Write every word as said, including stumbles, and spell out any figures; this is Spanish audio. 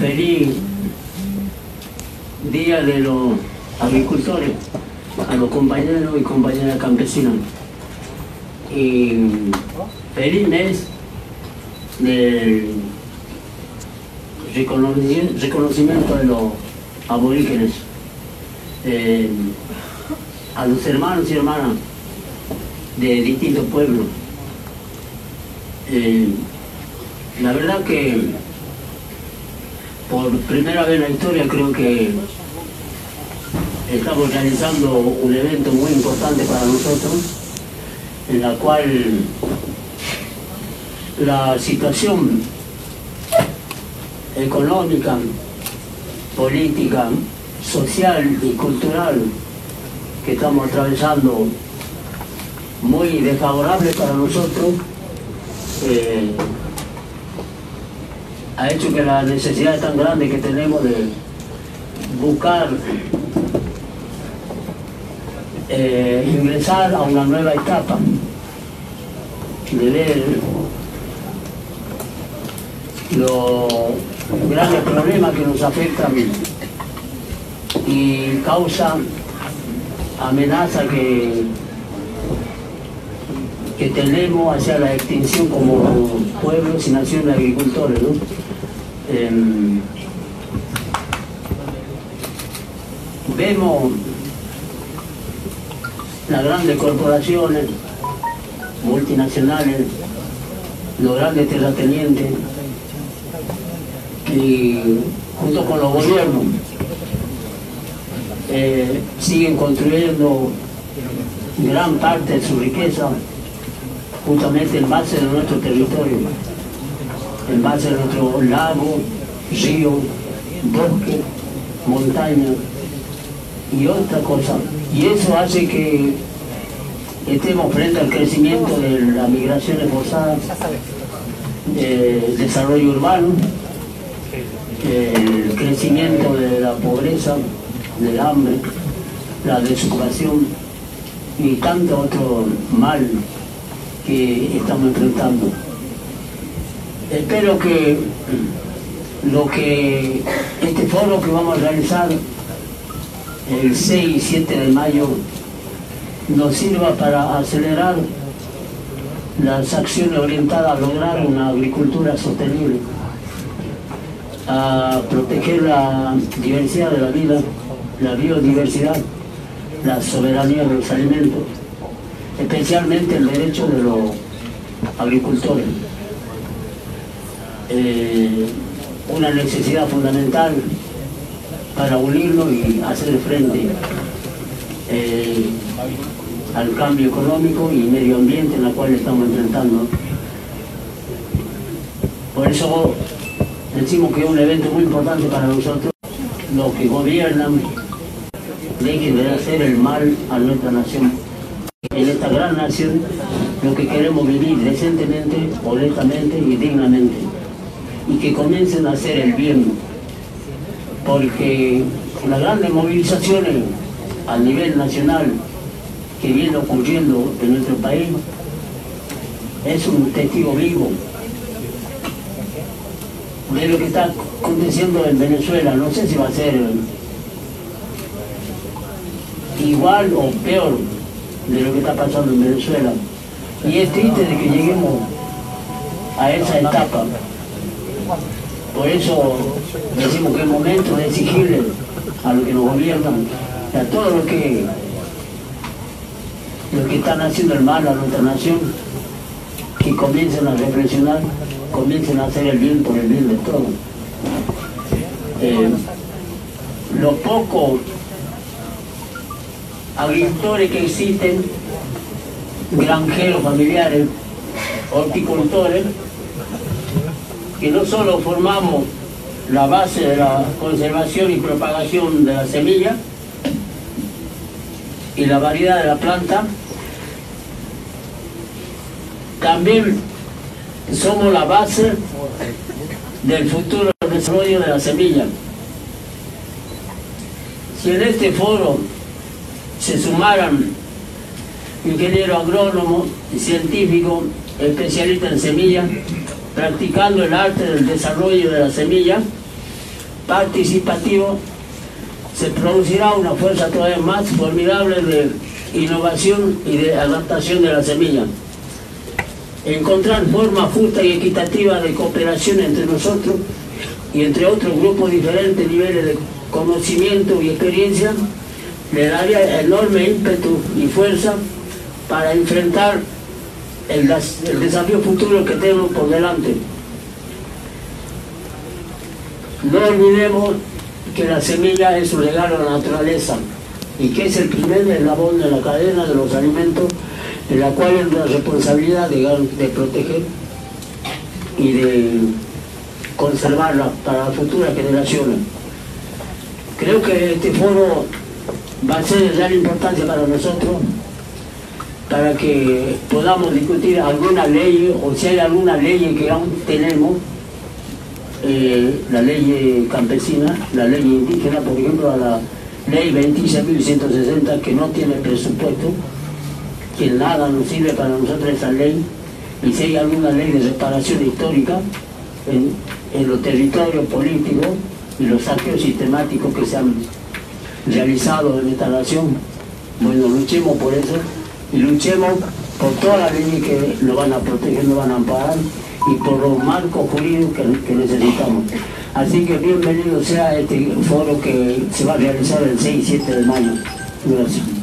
Feliz Día de los Agricultores, a los compañeros y compañeras campesinas. Y feliz mes del reconocimiento de los aborígenes, eh, a los hermanos y hermanas de distintos pueblos. Eh, la verdad que por primera vez en la historia creo que estamos realizando un evento muy importante para nosotros, en la cual la situación económica, política, social y cultural que estamos atravesando, muy desfavorable para nosotros, eh, ha hecho que la necesidad tan grande que tenemos de buscar eh, ingresar a una nueva etapa, de ver los grandes problemas que nos afectan y causan amenaza que, que tenemos hacia la extinción como pueblos y naciones de agricultores, ¿no? Eh, vemos las grandes corporaciones multinacionales, los grandes terratenientes, y junto con los gobiernos eh, siguen construyendo gran parte de su riqueza justamente en base de nuestro territorio, en base de nuestro lago, río, bosque, montaña y otra cosa. Y eso hace que estemos frente al crecimiento de las migraciones forzadas, del desarrollo urbano, el crecimiento de la pobreza, del hambre, la desocupación y tanto otro mal que estamos enfrentando. Espero que lo que este foro que vamos a realizar el seis y siete de mayo nos sirva para acelerar las acciones orientadas a lograr una agricultura sostenible, a proteger la diversidad de la vida, la biodiversidad, la soberanía de los alimentos, especialmente el derecho de los agricultores. Eh, una necesidad fundamental para unirnos y hacer frente eh, al cambio económico y medio ambiente en el cual estamos enfrentando. Por eso decimos que es un evento muy importante para nosotros. Los que gobiernan dejen de hacer el mal a nuestra nación. En esta gran nación, lo que queremos vivir decentemente, honestamente y dignamente. Y que comiencen a hacer el bien. Porque las grandes movilizaciones a nivel nacional que viene ocurriendo en nuestro país es un testigo vivo de lo que está aconteciendo en Venezuela. No sé si va a ser igual o peor de lo que está pasando en Venezuela. Y es triste de que lleguemos a esa etapa. Por eso decimos que es momento de exigirle a los que nos gobiernan, a todos los que, los que están haciendo el mal a nuestra nación, que comiencen a reflexionar, comiencen a hacer el bien por el bien de todos. Eh, los pocos agricultores que existen, granjeros familiares, horticultores, que no solo formamos la base de la conservación y propagación de la semilla y la variedad de la planta, también somos la base del futuro desarrollo de la semilla. Si en este foro se sumaran ingenieros agrónomos y científicos especialistas en semillas, practicando el arte del desarrollo de la semilla, participativo, se producirá una fuerza todavía más formidable de innovación y de adaptación de la semilla. Encontrar formas justas y equitativas de cooperación entre nosotros y entre otros grupos de diferentes niveles de conocimiento y experiencia le daría enorme ímpetu y fuerza para enfrentar el, el desafío futuro que tenemos por delante. No olvidemos que la semilla es un regalo a la naturaleza y que es el primer eslabón de la cadena de los alimentos, en la cual es la responsabilidad de, de proteger y de conservarla para las futuras generaciones. Creo que este foro va a ser de gran importancia para nosotros, para que podamos discutir alguna ley, o si hay alguna ley que aún tenemos, eh, la ley campesina, la ley indígena, por ejemplo, a la ley veintiséis mil ciento sesenta, que no tiene presupuesto, que nada nos sirve para nosotros esa ley, y si hay alguna ley de reparación histórica en, en los territorios políticos y los saqueos sistemáticos que se han realizado en esta nación, bueno, luchemos por eso y luchemos por todas las leyes que nos van a proteger, nos van a amparar y por los marcos jurídicos que, que necesitamos. Así que bienvenido sea este foro que se va a realizar el seis y siete de mayo. Gracias.